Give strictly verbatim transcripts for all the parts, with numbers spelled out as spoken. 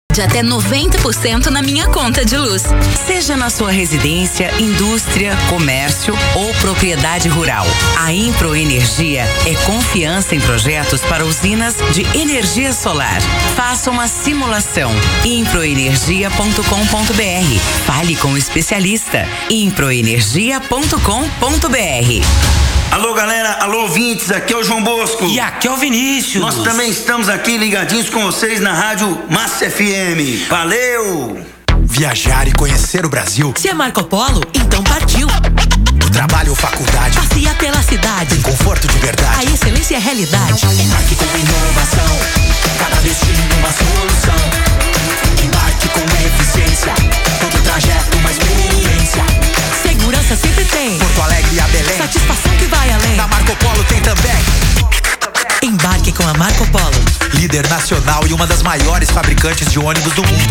de até noventa por cento na minha conta de luz. Seja na sua residência, indústria, comércio ou propriedade rural. A Improenergia é confiança em projetos para usinas de energia solar. Faça uma simulação. improenergia ponto com ponto br. Fale com o especialista. improenergia ponto com ponto br. Alô, galera, alô, ouvintes, aqui é o João Bosco. E aqui é o Vinícius. Nós também estamos aqui ligadinhos com vocês na rádio Massa F M. Valeu! Viajar e conhecer o Brasil. Se é Marco Polo, então partiu. Trabalho ou faculdade. Passear pela cidade. Em conforto de verdade. A excelência é realidade. Embarque com inovação. Cada destino uma solução. Embarque com eficiência. Todo trajeto uma experiência. Segurança sempre tem. Porto Alegre e a Belém. Satisfação que vai além. Na Marco Polo tem também. Embarque com a Marco Polo. Líder nacional e uma das maiores fabricantes de ônibus do mundo.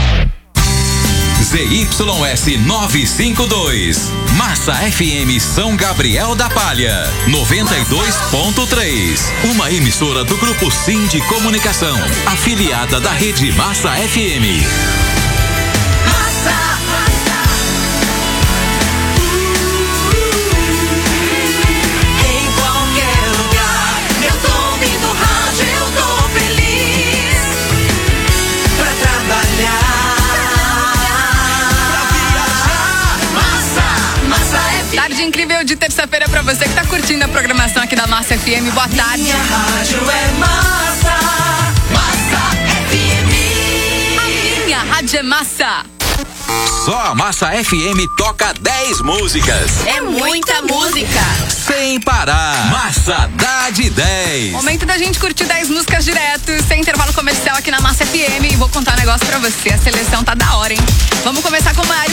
Z Y S novecentos e cinquenta e dois. Massa F M São Gabriel da Palha. noventa e dois ponto três. Uma emissora do Grupo Sim de Comunicação. Afiliada da Rede Massa F M. Massa. Tarde incrível de terça-feira pra você que tá curtindo a programação aqui da Massa F M. Boa tarde. Minha rádio é Massa, Massa F M. A minha rádio é Massa. Só a Massa F M toca dez músicas. É muita música. Sem parar. Massa dá de dez. Momento da gente curtir dez músicas direto, sem intervalo comercial aqui na Massa F M. E vou contar um negócio pra você. A seleção tá da hora, hein? Vamos começar com uma